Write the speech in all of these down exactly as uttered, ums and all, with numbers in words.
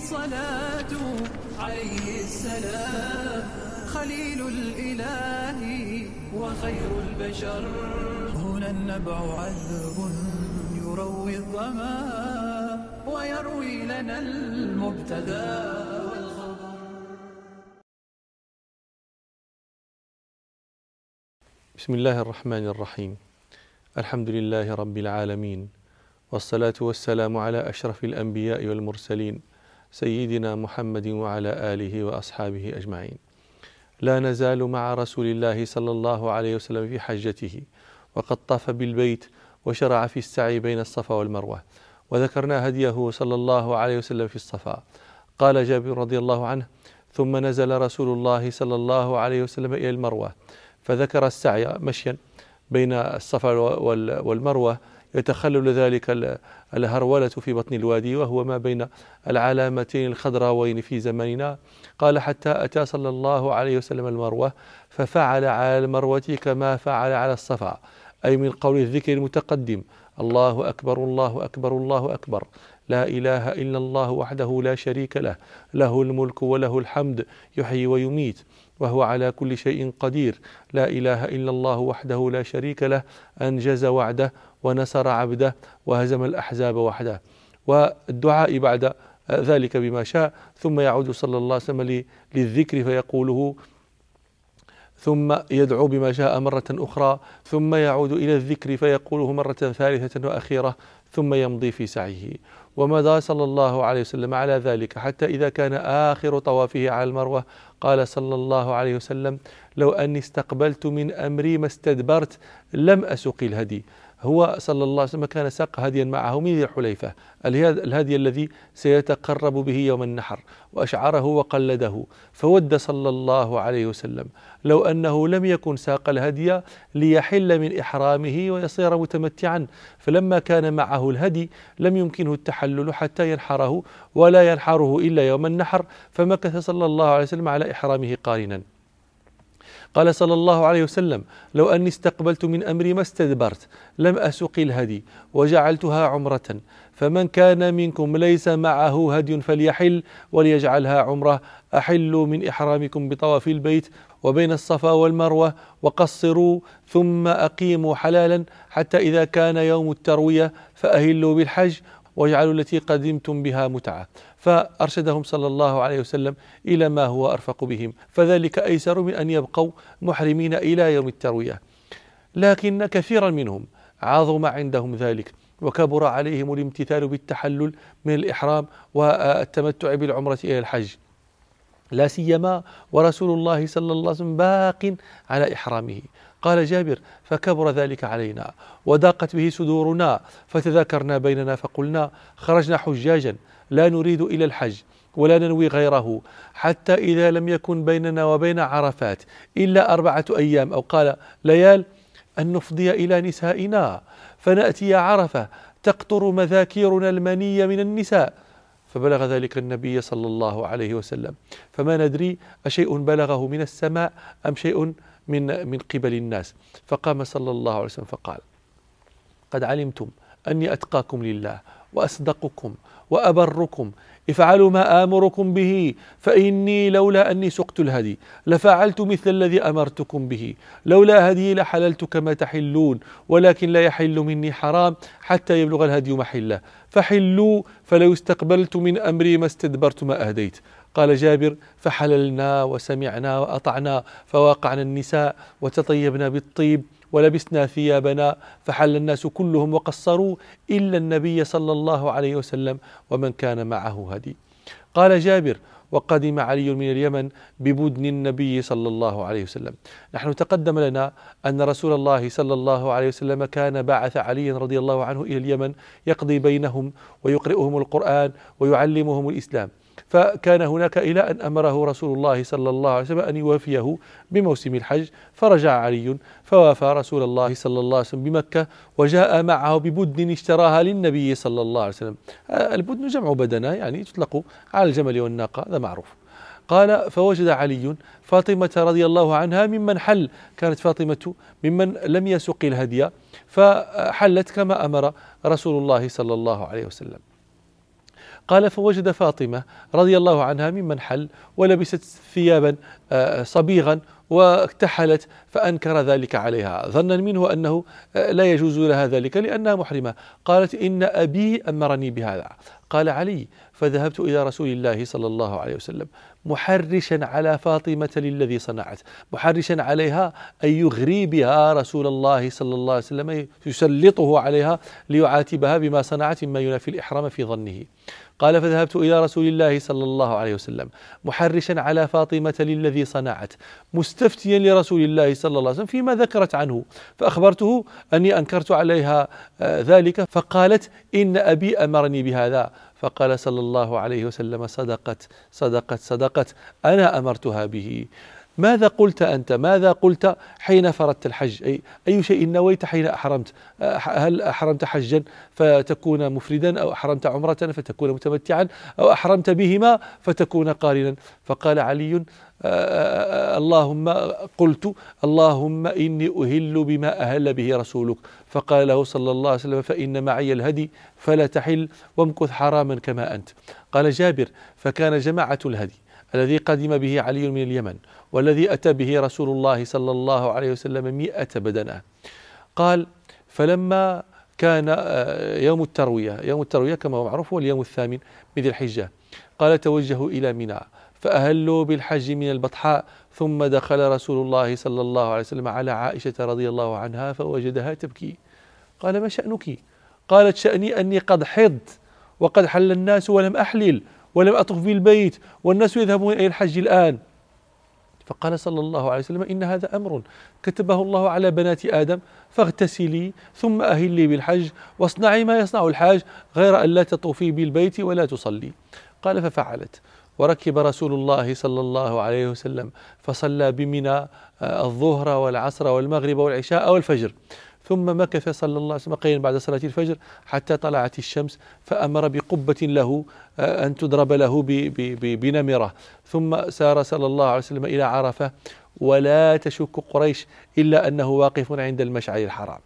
الصلاة عليه السلام خليل الإله وخير البشر. هنا النبع عذب يروي الظما ويروي لنا المبتدى والخبر. بسم الله الرحمن الرحيم. الحمد لله رب العالمين، والصلاة والسلام على أشرف الأنبياء والمرسلين سيدنا محمد وعلى آله وأصحابه أجمعين. لا نزال مع رسول الله صلى الله عليه وسلم في حجته، وقد طاف بالبيت وشرع في السعي بين الصفا والمروة، وذكرنا هديه صلى الله عليه وسلم في الصفا. قال جابر رضي الله عنه: ثم نزل رسول الله صلى الله عليه وسلم إلى المروة فذكر السعي مشيا بين الصفا والمروة، يتخلل ذلك الهرولة في بطن الوادي، وهو ما بين العلامتين الخضراوين في زماننا. قال: حتى أتى صلى الله عليه وسلم المروة ففعل على المروة كما فعل على الصفا، أي من قول الذكر المتقدم: الله أكبر الله أكبر الله أكبر، لا إله إلا الله وحده لا شريك له، له الملك وله الحمد، يحيي ويميت وهو على كل شيء قدير، لا إله إلا الله وحده لا شريك له، أنجز وعده ونصر عبده وهزم الأحزاب وحده. والدعاء بعد ذلك بما شاء، ثم يعود صلى الله عليه وسلم للذكر فيقوله، ثم يدعو بما شاء مرة أخرى، ثم يعود إلى الذكر فيقوله مرة ثالثة وأخيرة، ثم يمضي في سعيه. ومضى صلى الله عليه وسلم على ذلك حتى إذا كان آخر طوافه على المروة قال صلى الله عليه وسلم: لو أني استقبلت من أمري ما استدبرت لم أسق الهدي. هو صلى الله عليه وسلم كان ساق هديا معه من ذي الحليفة، الهدي الذي سيتقرب به يوم النحر، وأشعره وقلده، فود صلى الله عليه وسلم لو أنه لم يكن ساق الهدي ليحل من إحرامه ويصير متمتعا، فلما كان معه الهدي لم يمكنه التحلل حتى ينحره، ولا ينحره إلا يوم النحر، فمكث صلى الله عليه وسلم على إحرامه قارنا. قال صلى الله عليه وسلم: لو أني استقبلت من أمري ما استدبرت لم أسق الهدي وجعلتها عمرة، فمن كان منكم ليس معه هدي فليحل وليجعلها عمرة. أحلوا من إحرامكم بطواف البيت وبين الصفا والمروة وقصروا، ثم أقيموا حلالا حتى إذا كان يوم التروية فأهلوا بالحج واجعلوا التي قدمتم بها متعة. فأرشدهم صلى الله عليه وسلم إلى ما هو أرفق بهم، فذلك أيسر من أن يبقوا محرمين إلى يوم التروية. لكن كثيرا منهم عظم عندهم ذلك، وكبر عليهم الامتثال بالتحلل من الإحرام والتمتع بالعمرة إلى الحج، لا سيما ورسول الله صلى الله عليه وسلم باق على إحرامه. قال جابر: فكبر ذلك علينا وضاقت به صدورنا، فتذاكرنا بيننا فقلنا: خرجنا حجاجا لا نريد إلى الحج ولا ننوي غيره، حتى إذا لم يكن بيننا وبين عرفات إلا أربعة أيام، أو قال ليال، أن نفضي إلى نسائنا فنأتي عرفة تقطر مذاكيرنا المني من النساء. فبلغ ذلك النبي صلى الله عليه وسلم، فما ندري أشيء بلغه من السماء أم شيء من من قبل الناس. فقام صلى الله عليه وسلم فقال: قد علمتم أني أتقاكم لله وأصدقكم وأبركم، افعلوا ما آمركم به، فإني لولا أني سقت الهدي لفعلت مثل الذي أمرتكم به، لولا هدي لحللت كما تحلون، ولكن لا يحل مني حرام حتى يبلغ الهدي محله، فحلوا فلو استقبلت من أمري ما استدبرت ما أهديت. قال جابر: فحللنا وسمعنا وأطعنا، فواقعنا النساء وتطيبنا بالطيب ولبسنا ثيابنا، فحل الناس كلهم وقصروا إلا النبي صلى الله عليه وسلم ومن كان معه هدي. قال جابر: وقدم علي من اليمن ببدن النبي صلى الله عليه وسلم. نحن تقدم لنا أن رسول الله صلى الله عليه وسلم كان بعث علي رضي الله عنه إلى اليمن يقضي بينهم ويقرئهم القرآن ويعلمهم الإسلام، فكان هناك إلى أن أمره رسول الله صلى الله عليه وسلم أن يوافيه بموسم الحج، فرجع علي فوافى رسول الله صلى الله عليه وسلم بمكة، وجاء معه ببدن اشتراها للنبي صلى الله عليه وسلم. البدن جمع بدنة، يعني تطلق على الجمل والناقة، هذا معروف. قال: فوجد علي فاطمة رضي الله عنها ممن حل، كانت فاطمة ممن لم يسق الهدي، فحلت كما أمر رسول الله صلى الله عليه وسلم. قال فوجد فاطمة رضي الله عنها ممن حل ولبست ثيابا صبيغا واكتحلت، فأنكر ذلك عليها ظنا منه أنه لا يجوز لها ذلك لأنها محرمة. قالت إن أبي أمرني بهذا. قال علي فذهبت إلى رسول الله صلى الله عليه وسلم محرشا على فاطمة للذي صنعت، محرشا عليها أن يغري بها رسول الله صلى الله عليه وسلم، يسلطه عليها ليعاتبها بما صنعت مما ينافي الإحرام في ظنه. قال فذهبت إلى رسول الله صلى الله عليه وسلم محرشا على فاطمة للذي صنعت، مستفتيا لرسول الله صلى الله عليه وسلم فيما ذكرت عنه، فأخبرته أني أنكرت عليها ذلك، فقالت إن أبي أمرني بهذا. فقال صلى الله عليه وسلم صدقت صدقت صدقت، أنا أمرتها به. ماذا قلت أنت؟ ماذا قلت حين فرضت الحج؟ أي, أي شيء نويت حين أحرمت؟ هل أحرمت حجا فتكون مفردا، أو أحرمت عمرة فتكون متمتعا، أو أحرمت بهما فتكون قارنا؟ فقال علي اللهم قلت اللهم إني أهل بما أهل به رسولك. فقال له صلى الله عليه وسلم فإن معي الهدي فلا تحل وامكث حراما كما أنت. قال جابر فكان جماعة الهدي الذي قدم به علي من اليمن والذي أتى به رسول الله صلى الله عليه وسلم مئة بدنة. قال فلما كان يوم التروية، يوم التروية كما هو معروف هو اليوم الثامن من ذي الحجة، قال توجهوا إلى منى فأهلوا بالحج من البطحاء، ثم دخل رسول الله صلى الله عليه وسلم على عائشة رضي الله عنها فوجدها تبكي. قال ما شأنك؟ قالت شأني أني قد حضت وقد حل الناس ولم أحلل ولم أطف في البيت والناس يذهبون إلى الحج الآن. فقال صلى الله عليه وسلم إن هذا أمر كتبه الله على بنات آدم، فاغتسلي ثم أهلي بالحج واصنعي ما يصنع الحاج غير أن لا تطوفي بالبيت ولا تصلي. قال ففعلت، وركب رسول الله صلى الله عليه وسلم فصلى بمنى الظهر والعصر والمغرب والعشاء والفجر، ثم مكث صلى الله عليه وسلم قليلا بعد صلاة الفجر حتى طلعت الشمس، فأمر بقبة له أن تضرب له بنمرة، ثم سار صلى الله عليه وسلم إلى عرفة، ولا تشك قريش إلا أنه واقف عند المشعر الحرام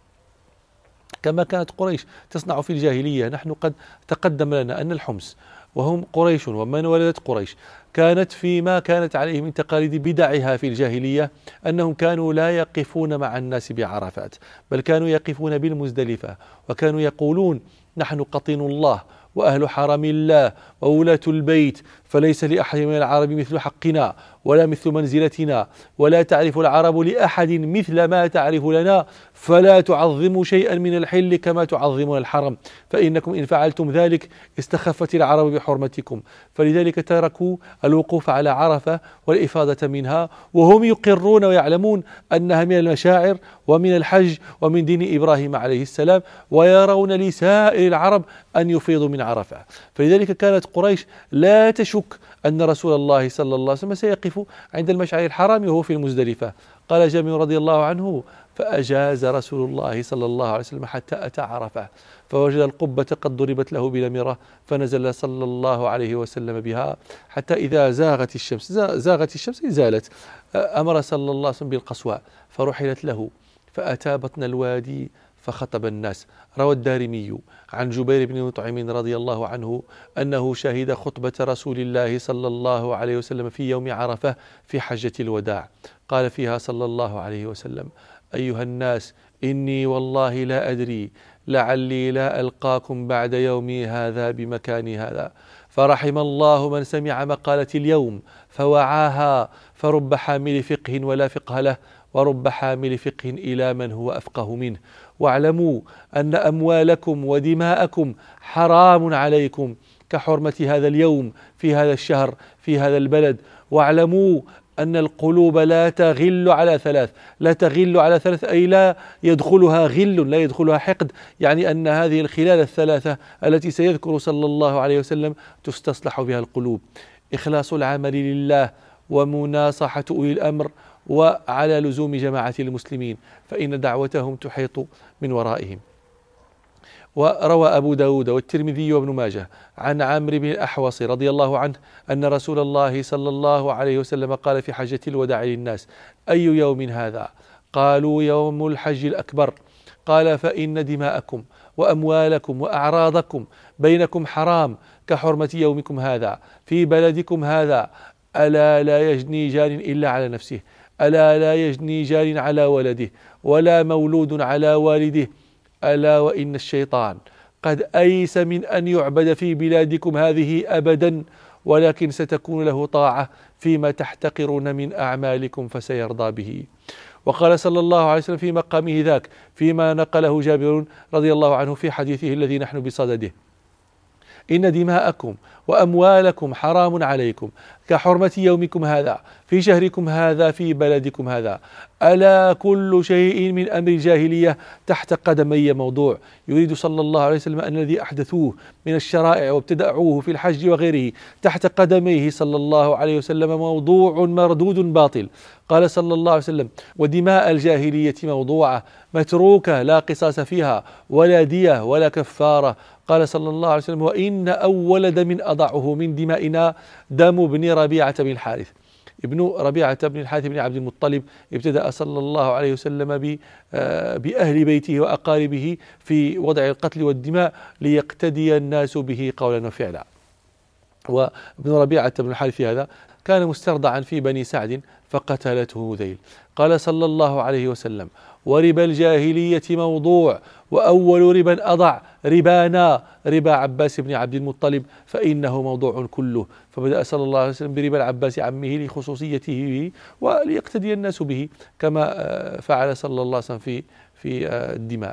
كما كانت قريش تصنع في الجاهلية. نحن قد تقدم لنا أن الحمص وهم قريش ومن ولدت قريش كانت فيما كانت عليه من تقاليد بدعها في الجاهلية أنهم كانوا لا يقفون مع الناس بعرفات، بل كانوا يقفون بالمزدلفة، وكانوا يقولون نحن قطين الله وأهل حرم الله وولاة البيت، فليس لأحد من العرب مثل حقنا ولا مثل منزلتنا، ولا تعرف العرب لأحد مثل ما تعرف لنا، فلا تعظموا شيئا من الحل كما تعظمون الحرم، فإنكم إن فعلتم ذلك استخفت العرب بحرمتكم. فلذلك تركوا الوقوف على عرفة والإفاضة منها، وهم يقرون ويعلمون أنها من المشاعر ومن الحج ومن دين إبراهيم عليه السلام، ويرون لسائر العرب أن يفيضوا من عرفة. فلذلك كانت قريش لا تشك أن رسول الله صلى الله عليه وسلم سيقف عند المشعر الحرام وهو في المزدلفة. قال جابر رضي الله عنه فأجاز رسول الله صلى الله عليه وسلم حتى أتى عرفة، فوجد القبة قد ضربت له بنمرة، فنزل صلى الله عليه وسلم بها حتى إذا زاغت الشمس زاغت الشمس زالت، أمر صلى الله عليه وسلم بالقصواء فرحلت له، فأتى بطن الوادي فخطب الناس. روى الدارمي عن جبير بن مطعم رضي الله عنه أنه شهد خطبة رسول الله صلى الله عليه وسلم في يوم عرفة في حجة الوداع، قال فيها صلى الله عليه وسلم أيها الناس إني والله لا أدري لعلي لا ألقاكم بعد يومي هذا بمكان هذا، فرحم الله من سمع مقالة اليوم فوعاها، فرب حامل فقه ولا فقه له، ورب حامل فقه إلى من هو أفقه منه. واعلموا أن أموالكم ودماءكم حرام عليكم كحرمة هذا اليوم في هذا الشهر في هذا البلد. واعلموا أن القلوب لا تغل على ثلاث، لا تغل على ثلاث أي لا يدخلها غل، لا يدخلها حقد، يعني أن هذه الخلال الثلاثة التي سيذكر صلى الله عليه وسلم تستصلح بها القلوب: إخلاص العمل لله، ومناصحة أولي الأمر، وعلى لزوم جماعة المسلمين فإن دعوتهم تحيط من ورائهم. وروى أبو داود والترمذي وابن ماجه عن عمرو بن الأحوص رضي الله عنه أن رسول الله صلى الله عليه وسلم قال في حجة الوداع للناس: أي يوم هذا؟ قالوا: يوم الحج الأكبر. قال: فإن دماءكم وأموالكم وأعراضكم بينكم حرام كحرمة يومكم هذا في بلدكم هذا. ألا لا يجني جار إلا على نفسه، ألا لا يجني جار على ولده، ولا مولود على والده، ألا وإن الشيطان قد أيس من أن يعبد في بلادكم هذه أبدا، ولكن ستكون له طاعة فيما تحتقرون من أعمالكم فسيرضى به. وقال صلى الله عليه وسلم في مقامه ذاك فيما نقله جابر رضي الله عنه في حديثه الذي نحن بصدده: إن دماءكم وأموالكم حرام عليكم كحرمة يومكم هذا في شهركم هذا في بلدكم هذا. ألا كل شيء من أمر الجاهلية تحت قدمي موضوع. يريد صلى الله عليه وسلم أن الذي أحدثوه من الشرائع وابتدعوه في الحج وغيره تحت قدميه صلى الله عليه وسلم موضوع مردود باطل. قال صلى الله عليه وسلم: ودماء الجاهلية موضوعة متروكة لا قصاص فيها ولا دية ولا كفارة. قال صلى الله عليه وسلم: وإن أول دم أضعه من دمائنا دم ابن ربيعة بن الحارث. ابن ربيعة بن الحارث بن عبد المطلب ابتدأ صلى الله عليه وسلم بأهل بيته وأقاربه في وضع القتل والدماء ليقتدي الناس به قولا وفعلا. وابن ربيعة بن الحارث هذا كان مسترضعا في بني سعد فقتلته هذيل. قال صلى الله عليه وسلم: وربا الجاهلية موضوع، وأول ربا أضع ربانا ربا عباس بن عبد المطلب فإنه موضوع كله. فبدأ صلى الله عليه وسلم بربا العباس عمه لخصوصيته به وليقتدي الناس به كما فعل صلى الله عليه وسلم في في الدماء.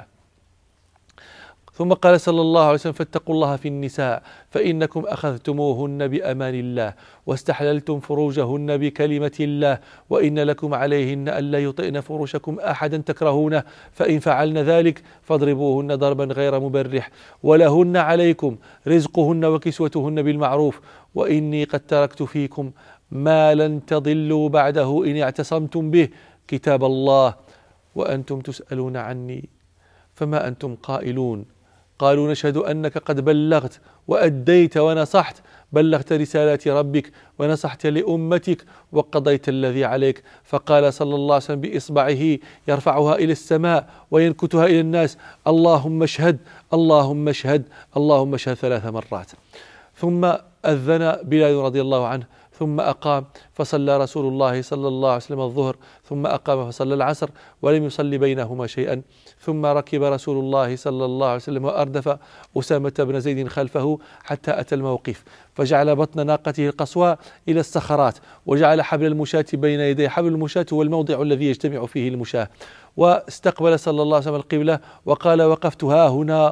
ثم قال صلى الله عليه وسلم: فاتقوا الله في النساء فإنكم أخذتموهن بأمان الله واستحللتم فروجهن بكلمة الله، وإن لكم عليهن ألا يطئن فروشكم أحدا تكرهونه، فإن فعلن ذلك فاضربوهن ضربا غير مبرح، ولهن عليكم رزقهن وكسوتهن بالمعروف، وإني قد تركت فيكم ما لن تضلوا بعده إن اعتصمتم به كتاب الله وأنتم تسألون عني فما أنتم قائلون. قالوا: نشهد أنك قد بلغت وأديت ونصحت، بلغت رسالات ربك ونصحت لأمتك وقضيت الذي عليك. فقال صلى الله عليه وسلم بإصبعه يرفعها إلى السماء وينكتها إلى الناس: اللهم اشهد اللهم اشهد اللهم اشهد ثلاث مرات. ثم أذن بلال رضي الله عنه ثم أقام فصلى رسول الله صلى الله عليه وسلم الظهر، ثم أقام فصلى العصر ولم يصلي بينهما شيئا. ثم ركب رسول الله صلى الله عليه وسلم وأردف أسامة بن زيد خلفه حتى أتى الموقف، فجعل بطن ناقته القصواء إلى الصخرات، وجعل حبل المشاة بين يديه. حبل المشاة هو الموضع الذي يجتمع فيه المشاة. واستقبل صلى الله عليه وسلم القبلة وقال: وقفت ها هنا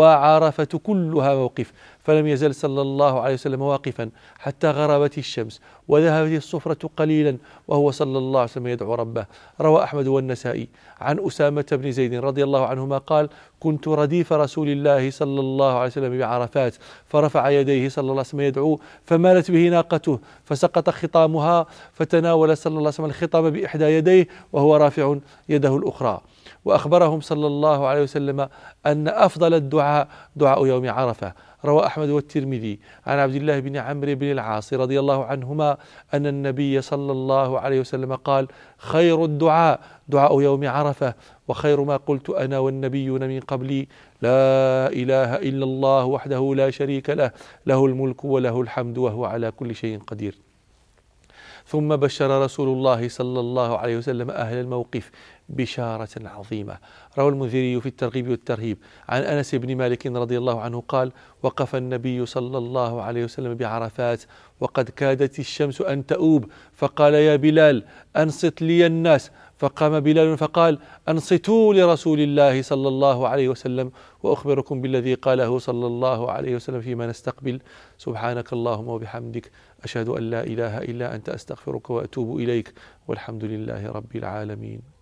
وعرفة كلها موقف. فلم يزل صلى الله عليه وسلم واقفا حتى غربت الشمس وذهبت الصفرة قليلا وهو صلى الله عليه وسلم يدعو ربه. روى أحمد والنسائي عن أسامة بن زيد رضي الله عنهما قال: كنت رديف رسول الله صلى الله عليه وسلم بعرفات، فرفع يديه صلى الله عليه وسلم يدعو، فمالت به ناقته فسقط خطامها، فتناول صلى الله عليه وسلم الخطام بإحدى يديه وهو رافع يده الأخرى. وأخبرهم صلى الله عليه وسلم أن أفضل الدعاء دعاء يوم عرفة. روى أحمد والترمذي عن عبد الله بن عمرو بن العاص رضي الله عنهما أن النبي صلى الله عليه وسلم قال: خير الدعاء دعاء يوم عرفة، وخير ما قلت أنا والنبيون من قبلي لا إله إلا الله وحده لا شريك له، له الملك وله الحمد وهو على كل شيء قدير. ثم بشر رسول الله صلى الله عليه وسلم أهل الموقف بشارة عظيمة. روى المنذري في الترغيب والترهيب عن أنس بن مالك رضي الله عنه قال: وقف النبي صلى الله عليه وسلم بعرفات وقد كادت الشمس أن تؤوب، فقال: يا بلال أنصت لي الناس. فقام بلال فقال: أنصتوا لرسول الله صلى الله عليه وسلم، وأخبركم بالذي قاله صلى الله عليه وسلم فيما نستقبل: سبحانك اللهم وبحمدك أشهد أن لا إله إلا أنت أستغفرك وأتوب إليك، والحمد لله رب العالمين.